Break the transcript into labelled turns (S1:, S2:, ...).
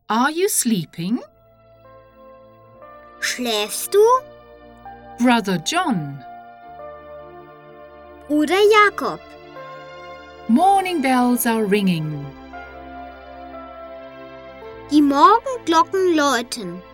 S1: Are you sleeping?
S2: Schläfst du?
S1: Brother John.
S2: Bruder Jakob.
S1: Morning bells are ringing.
S2: Die Morgenglocken läuten.